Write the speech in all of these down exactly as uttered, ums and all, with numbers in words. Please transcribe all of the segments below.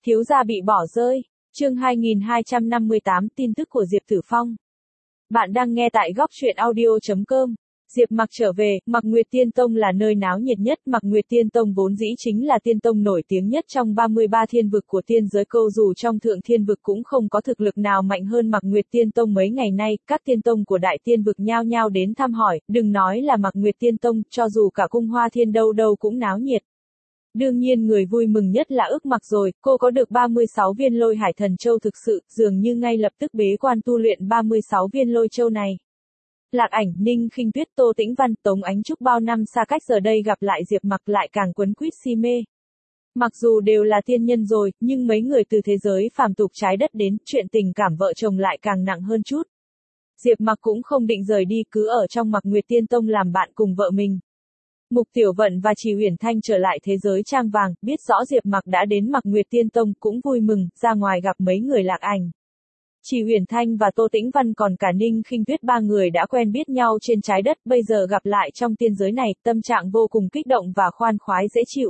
Thiếu gia bị bỏ rơi. Chương hai nghìn hai trăm năm mươi tám tin tức của Diệp Tử Phong. Bạn đang nghe tại góc truyện audio chấm com. Diệp Mặc trở về, Mặc Nguyệt Tiên Tông là nơi náo nhiệt nhất, Mặc Nguyệt Tiên Tông vốn dĩ chính là tiên tông nổi tiếng nhất trong ba mươi ba thiên vực của tiên giới, câu dù trong thượng thiên vực cũng không có thực lực nào mạnh hơn Mặc Nguyệt Tiên Tông. Mấy ngày nay, các tiên tông của đại tiên vực nhao nhao đến thăm hỏi, đừng nói là Mặc Nguyệt Tiên Tông, cho dù cả cung Hoa Thiên đâu đâu cũng náo nhiệt. Đương nhiên người vui mừng nhất là Ức Mặc rồi, cô có được ba mươi sáu viên Lôi Hải Thần Châu, thực sự, dường như ngay lập tức bế quan tu luyện ba mươi sáu viên Lôi Châu này. Lạc Ảnh, Ninh Khinh Tuyết, Tô Tĩnh Văn, Tống Ánh Trúc bao năm xa cách giờ đây gặp lại Diệp Mặc lại càng quấn quýt si mê. Mặc dù đều là tiên nhân rồi, nhưng mấy người từ thế giới phàm tục trái đất đến, chuyện tình cảm vợ chồng lại càng nặng hơn chút. Diệp Mặc cũng không định rời đi, cứ ở trong Mặc Nguyệt Tiên Tông làm bạn cùng vợ mình. Mục Tiểu Vận và Trì Huyền Thanh trở lại thế giới trang vàng, biết rõ Diệp Mặc đã đến Mặc Nguyệt Tiên Tông, cũng vui mừng, ra ngoài gặp mấy người Lạc Ảnh. Trì Huyền Thanh và Tô Tĩnh Văn còn cả Ninh Khinh Tuyết, ba người đã quen biết nhau trên trái đất, bây giờ gặp lại trong tiên giới này, tâm trạng vô cùng kích động và khoan khoái dễ chịu.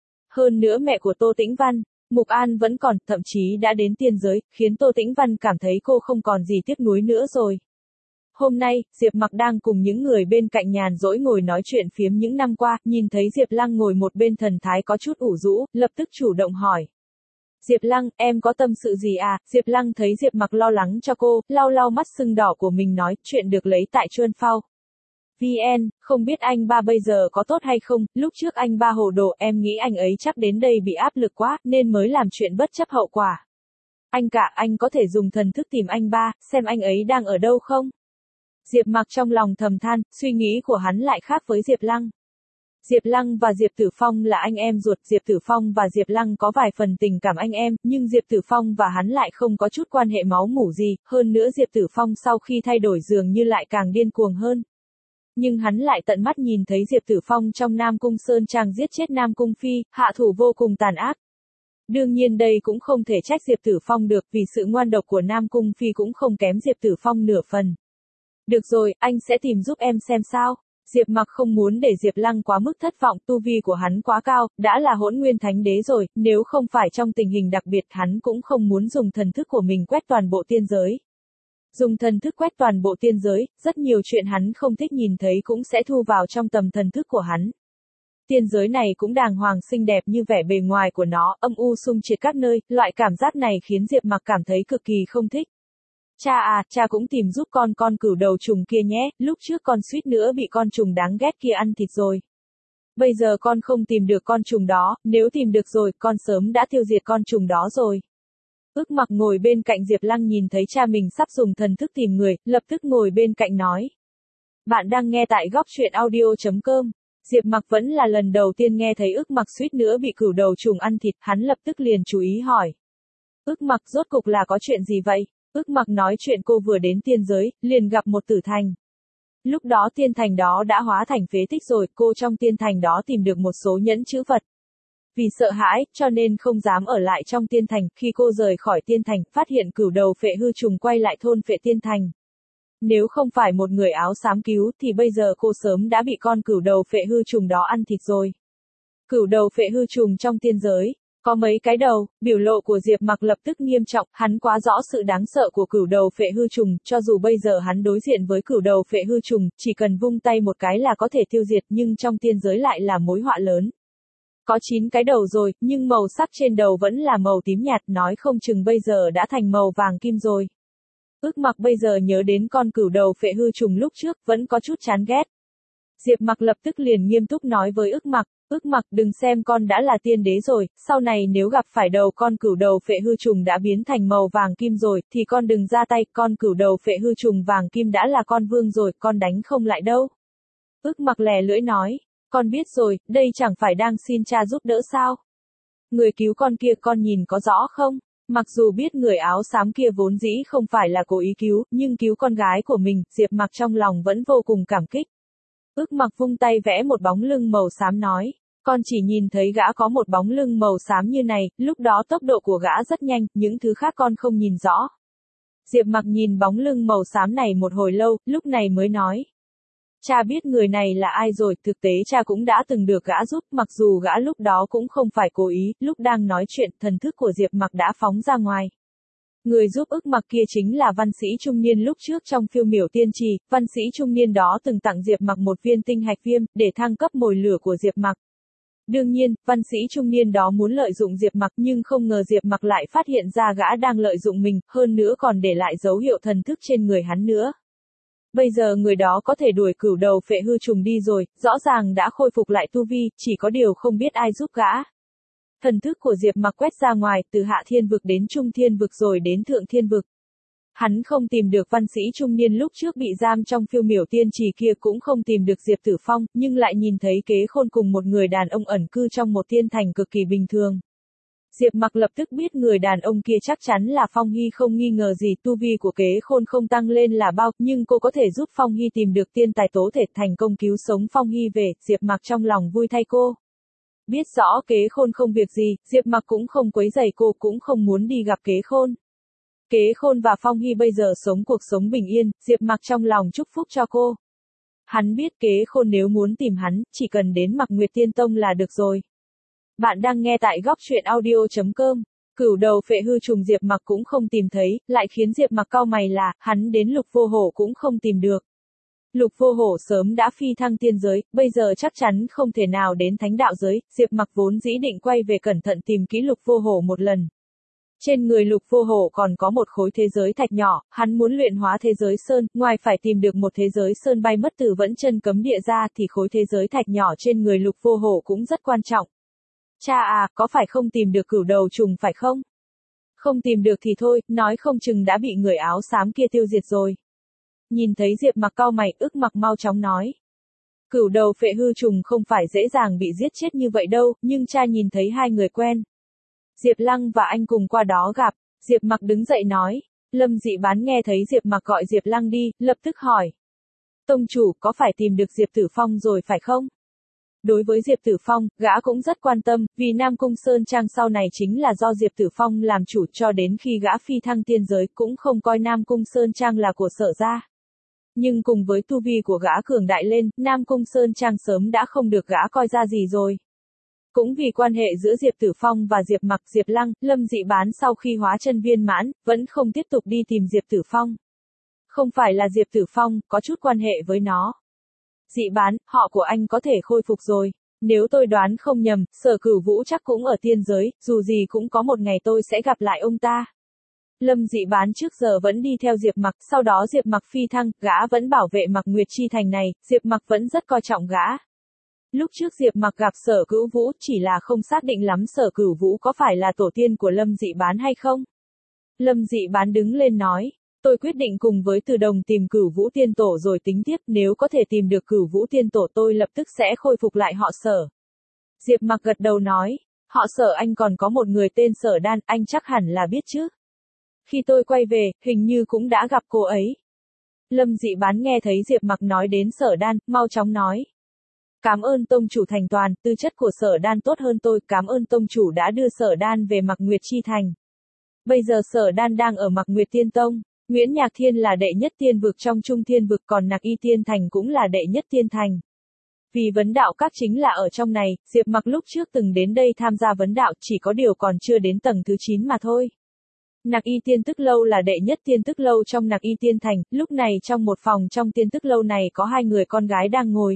Hơn nữa mẹ của Tô Tĩnh Văn, Mục An vẫn còn, thậm chí đã đến tiên giới, khiến Tô Tĩnh Văn cảm thấy cô không còn gì tiếc nuối nữa rồi. Hôm nay, Diệp Mặc đang cùng những người bên cạnh nhàn rỗi ngồi nói chuyện phiếm những năm qua, nhìn thấy Diệp Lăng ngồi một bên thần thái có chút ủ rũ, lập tức chủ động hỏi. Diệp Lăng, em có tâm sự gì à? Diệp Lăng thấy Diệp Mặc lo lắng cho cô, lau lau mắt sưng đỏ của mình nói, chuyện được lấy tại Chuân Phao. vê en, không biết anh ba bây giờ có tốt hay không, lúc trước anh ba hồ đồ, em nghĩ anh ấy chắc đến đây bị áp lực quá, nên mới làm chuyện bất chấp hậu quả. Anh cả, anh có thể dùng thần thức tìm anh ba, xem anh ấy đang ở đâu không? Diệp Mặc trong lòng thầm than, suy nghĩ của hắn lại khác với Diệp Lăng. Diệp Lăng và Diệp Tử Phong là anh em ruột, Diệp Tử Phong và Diệp Lăng có vài phần tình cảm anh em, nhưng Diệp Tử Phong và hắn lại không có chút quan hệ máu mủ gì, hơn nữa Diệp Tử Phong sau khi thay đổi dường như lại càng điên cuồng hơn. Nhưng hắn lại tận mắt nhìn thấy Diệp Tử Phong trong Nam Cung Sơn Trang giết chết Nam Cung Phi, hạ thủ vô cùng tàn ác. Đương nhiên đây cũng không thể trách Diệp Tử Phong được, vì sự ngoan độc của Nam Cung Phi cũng không kém Diệp Tử Phong nửa phần. Được rồi, anh sẽ tìm giúp em xem sao. Diệp Mặc không muốn để Diệp Lăng quá mức thất vọng, tu vi của hắn quá cao, đã là Hỗn Nguyên Thánh Đế rồi, nếu không phải trong tình hình đặc biệt hắn cũng không muốn dùng thần thức của mình quét toàn bộ tiên giới. Dùng thần thức quét toàn bộ tiên giới, rất nhiều chuyện hắn không thích nhìn thấy cũng sẽ thu vào trong tầm thần thức của hắn. Tiên giới này cũng đàng hoàng xinh đẹp như vẻ bề ngoài của nó, âm u xung triệt các nơi, loại cảm giác này khiến Diệp Mặc cảm thấy cực kỳ không thích. Cha à, cha cũng tìm giúp con con cửu đầu trùng kia nhé, lúc trước con suýt nữa bị con trùng đáng ghét kia ăn thịt rồi. Bây giờ con không tìm được con trùng đó, nếu tìm được rồi, con sớm đã tiêu diệt con trùng đó rồi. Ức Mặc ngồi bên cạnh Diệp Lăng nhìn thấy cha mình sắp dùng thần thức tìm người, lập tức ngồi bên cạnh nói. Bạn đang nghe tại góc truyện audio chấm com. Diệp Mặc vẫn là lần đầu tiên nghe thấy Ức Mặc suýt nữa bị cửu đầu trùng ăn thịt, hắn lập tức liền chú ý hỏi. Ức Mặc rốt cục là có chuyện gì vậy? Ức Mặc nói chuyện cô vừa đến tiên giới, liền gặp một tử thành. Lúc đó tiên thành đó đã hóa thành phế tích rồi, cô trong tiên thành đó tìm được một số nhẫn chữ vật. Vì sợ hãi, cho nên không dám ở lại trong tiên thành, khi cô rời khỏi tiên thành, phát hiện cửu đầu phệ hư trùng quay lại thôn phệ tiên thành. Nếu không phải một người áo xám cứu, thì bây giờ cô sớm đã bị con cửu đầu phệ hư trùng đó ăn thịt rồi. Cửu đầu phệ hư trùng trong tiên giới. Có mấy cái đầu, biểu lộ của Diệp Mặc lập tức nghiêm trọng, hắn quá rõ sự đáng sợ của cửu đầu phệ hư trùng, cho dù bây giờ hắn đối diện với cửu đầu phệ hư trùng, chỉ cần vung tay một cái là có thể tiêu diệt, nhưng trong tiên giới lại là mối họa lớn. Có chín cái đầu rồi, nhưng màu sắc trên đầu vẫn là màu tím nhạt, nói không chừng bây giờ đã thành màu vàng kim rồi. Ức Mặc bây giờ nhớ đến con cửu đầu phệ hư trùng lúc trước, vẫn có chút chán ghét. Diệp Mặc lập tức liền nghiêm túc nói với Ức Mặc. Ức Mặc, đừng xem con đã là tiên đế rồi, sau này nếu gặp phải đầu con cửu đầu phệ hư trùng đã biến thành màu vàng kim rồi, thì con đừng ra tay, con cửu đầu phệ hư trùng vàng kim đã là con vương rồi, con đánh không lại đâu. Ức Mặc lè lưỡi nói, con biết rồi, đây chẳng phải đang xin cha giúp đỡ sao? Người cứu con kia con nhìn có rõ không? Mặc dù biết người áo xám kia vốn dĩ không phải là cố ý cứu, nhưng cứu con gái của mình, Diệp Mặc trong lòng vẫn vô cùng cảm kích. Ức Mặc vung tay vẽ một bóng lưng màu xám nói, con chỉ nhìn thấy gã có một bóng lưng màu xám như này, lúc đó tốc độ của gã rất nhanh, những thứ khác con không nhìn rõ. Diệp Mặc nhìn bóng lưng màu xám này một hồi lâu, lúc này mới nói. Cha biết người này là ai rồi, thực tế cha cũng đã từng được gã giúp, mặc dù gã lúc đó cũng không phải cố ý, lúc đang nói chuyện, thần thức của Diệp Mặc đã phóng ra ngoài. Người giúp ức Mặc kia chính là văn sĩ trung niên lúc trước trong phiêu miểu tiên trì, văn sĩ trung niên đó từng tặng Diệp Mặc một viên tinh hạch viêm, để thăng cấp mồi lửa của Diệp Mặc. Đương nhiên, văn sĩ trung niên đó muốn lợi dụng Diệp Mặc nhưng không ngờ Diệp Mặc lại phát hiện ra gã đang lợi dụng mình, hơn nữa còn để lại dấu hiệu thần thức trên người hắn nữa. Bây giờ người đó có thể đuổi cửu đầu phệ hư trùng đi rồi, rõ ràng đã khôi phục lại tu vi, chỉ có điều không biết ai giúp gã. Thần thức của Diệp Mặc quét ra ngoài, từ hạ thiên vực đến trung thiên vực rồi đến thượng thiên vực. Hắn không tìm được văn sĩ trung niên lúc trước bị giam trong phiêu miểu tiên trì kia, cũng không tìm được Diệp Tử Phong, nhưng lại nhìn thấy Kế Khôn cùng một người đàn ông ẩn cư trong một tiên thành cực kỳ bình thường. Diệp Mặc lập tức biết người đàn ông kia chắc chắn là Phong Hy, không nghi ngờ gì, tu vi của Kế Khôn không tăng lên là bao, nhưng cô có thể giúp Phong Hy tìm được tiên tài tố thể thành công cứu sống Phong Hy về, Diệp Mặc trong lòng vui thay cô. Biết rõ Kế Khôn không việc gì, Diệp Mặc cũng không quấy rầy cô, cũng không muốn đi gặp Kế Khôn. Kế Khôn và Phong Hy bây giờ sống cuộc sống bình yên, Diệp Mặc trong lòng chúc phúc cho cô. Hắn biết Kế Khôn nếu muốn tìm hắn, chỉ cần đến Mặc Nguyệt Tiên Tông là được rồi. Bạn đang nghe tại góc truyện audio chấm com. Cửu đầu phệ hư trùng Diệp Mặc cũng không tìm thấy, lại khiến Diệp Mặc cau mày là, hắn đến Lục Vô Hổ cũng không tìm được. Lục Vô Hổ sớm đã phi thăng tiên giới, bây giờ chắc chắn không thể nào đến thánh đạo giới, Diệp Mặc vốn dĩ định quay về cẩn thận tìm kỹ Lục Vô Hổ một lần. Trên người Lục Vô Hổ còn có một khối thế giới thạch nhỏ, hắn muốn luyện hóa thế giới sơn, ngoài phải tìm được một thế giới sơn bay mất từ vẫn chân cấm địa ra thì khối thế giới thạch nhỏ trên người Lục Vô Hổ cũng rất quan trọng. Cha à, có phải không tìm được cửu đầu trùng phải không? Không tìm được thì thôi, nói không chừng đã bị người áo xám kia tiêu diệt rồi. Nhìn thấy Diệp Mặc cau mày, ức Mặc mau chóng nói. Cửu đầu phệ hư trùng không phải dễ dàng bị giết chết như vậy đâu, nhưng cha nhìn thấy hai người quen. Diệp Lăng và anh cùng qua đó gặp, Diệp Mặc đứng dậy nói. Lâm Dị Bán nghe thấy Diệp Mặc gọi Diệp Lăng đi, lập tức hỏi. Tông chủ, có phải tìm được Diệp Tử Phong rồi phải không? Đối với Diệp Tử Phong, gã cũng rất quan tâm, vì Nam Cung Sơn Trang sau này chính là do Diệp Tử Phong làm chủ, cho đến khi gã phi thăng tiên giới cũng không coi Nam Cung Sơn Trang là của Sở gia. Nhưng cùng với tu vi của gã cường đại lên, Nam Cung Sơn Trang sớm đã không được gã coi ra gì rồi. Cũng vì quan hệ giữa Diệp Tử Phong và Diệp Mặc, Diệp Lăng, Lâm Dị Bán sau khi hóa chân viên mãn, vẫn không tiếp tục đi tìm Diệp Tử Phong. Không phải là Diệp Tử Phong, có chút quan hệ với nó. Dị Bán, họ của anh có thể khôi phục rồi. Nếu tôi đoán không nhầm, Sở Cửu Vũ chắc cũng ở tiên giới, dù gì cũng có một ngày tôi sẽ gặp lại ông ta. Lâm Dị Bán trước giờ vẫn đi theo Diệp Mặc, sau đó Diệp Mặc phi thăng, gã vẫn bảo vệ Mặc Nguyệt Chi Thành này, Diệp Mặc vẫn rất coi trọng gã. Lúc trước Diệp Mặc gặp Sở Cửu Vũ, chỉ là không xác định lắm Sở Cửu Vũ có phải là tổ tiên của Lâm Dị Bán hay không. Lâm Dị Bán đứng lên nói. Tôi quyết định cùng với Từ Đồng tìm Cửu Vũ Tiên Tổ rồi tính tiếp, nếu có thể tìm được Cửu Vũ Tiên Tổ tôi lập tức sẽ khôi phục lại họ Sở. Diệp Mặc gật đầu nói, họ Sở anh còn có một người tên Sở Đan, anh chắc hẳn là biết chứ. Khi tôi quay về, hình như cũng đã gặp cô ấy. Lâm Dị Bán nghe thấy Diệp Mặc nói đến Sở Đan, mau chóng nói. Cảm ơn tông chủ thành toàn, tư chất của Sở Đan tốt hơn tôi, cảm ơn tông chủ đã đưa Sở Đan về Mặc Nguyệt Chi Thành. Bây giờ Sở Đan đang ở Mặc Nguyệt Tiên Tông. Nguyễn Nhạc Thiên là đệ nhất tiên vực trong Trung Thiên vực, còn Nặc Y Tiên Thành cũng là đệ nhất tiên thành. Vì vấn đạo các chính là ở trong này, Diệp Mặc lúc trước từng đến đây tham gia vấn đạo, chỉ có điều còn chưa đến tầng thứ chín mà thôi. Nặc Y Tiên Tức Lâu là đệ nhất tiên tức lâu trong Nặc Y Tiên Thành, lúc này trong một phòng trong tiên tức lâu này có hai người con gái đang ngồi.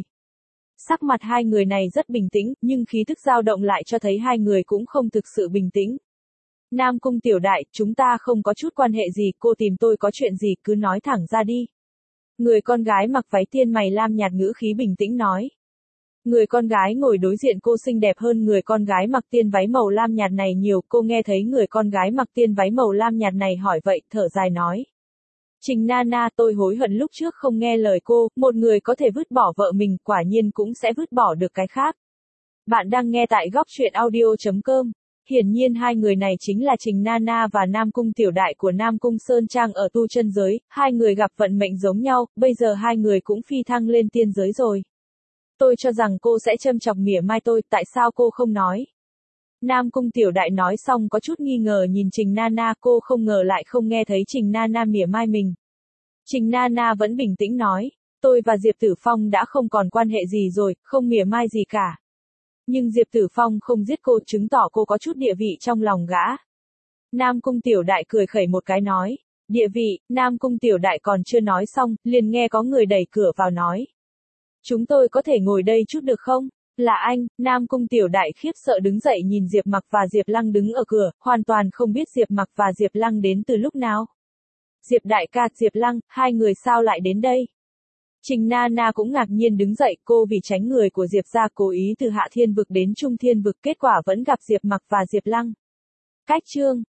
Sắc mặt hai người này rất bình tĩnh, nhưng khí tức dao động lại cho thấy hai người cũng không thực sự bình tĩnh. Nam Cung tiểu đại, chúng ta không có chút quan hệ gì, cô tìm tôi có chuyện gì cứ nói thẳng ra đi. Người con gái mặc váy tiên mày lam nhạt ngữ khí bình tĩnh nói. Người con gái ngồi đối diện cô xinh đẹp hơn người con gái mặc tiên váy màu lam nhạt này nhiều, cô nghe thấy người con gái mặc tiên váy màu lam nhạt này hỏi vậy, thở dài nói. Trình Nana, tôi hối hận lúc trước không nghe lời cô, một người có thể vứt bỏ vợ mình, quả nhiên cũng sẽ vứt bỏ được cái khác. Bạn đang nghe tại góc truyện audio chấm com. Hiển nhiên hai người này chính là Trình Nana và Nam Cung tiểu đại của Nam Cung Sơn Trang ở tu chân giới, hai người gặp vận mệnh giống nhau, bây giờ hai người cũng phi thăng lên tiên giới rồi. Tôi cho rằng cô sẽ châm chọc mỉa mai tôi, tại sao cô không nói? Nam Cung tiểu đại nói xong có chút nghi ngờ nhìn Trình Nana, cô không ngờ lại không nghe thấy Trình Nana mỉa mai mình. Trình Nana vẫn bình tĩnh nói, tôi và Diệp Tử Phong đã không còn quan hệ gì rồi, không mỉa mai gì cả. Nhưng Diệp Tử Phong không giết cô, chứng tỏ cô có chút địa vị trong lòng gã. Nam Cung Tiểu Đại cười khẩy một cái nói. Địa vị, Nam Cung Tiểu Đại còn chưa nói xong, liền nghe có người đẩy cửa vào nói. Chúng tôi có thể ngồi đây chút được không? Là anh, Nam Cung Tiểu Đại khiếp sợ đứng dậy nhìn Diệp Mặc và Diệp Lăng đứng ở cửa, hoàn toàn không biết Diệp Mặc và Diệp Lăng đến từ lúc nào. Diệp đại ca, Diệp Lăng, hai người sao lại đến đây? Trình Na Na cũng ngạc nhiên đứng dậy, cô vì tránh người của Diệp gia cố ý từ Hạ Thiên Vực đến Trung Thiên Vực, kết quả vẫn gặp Diệp Mặc và Diệp Lăng. Cách chương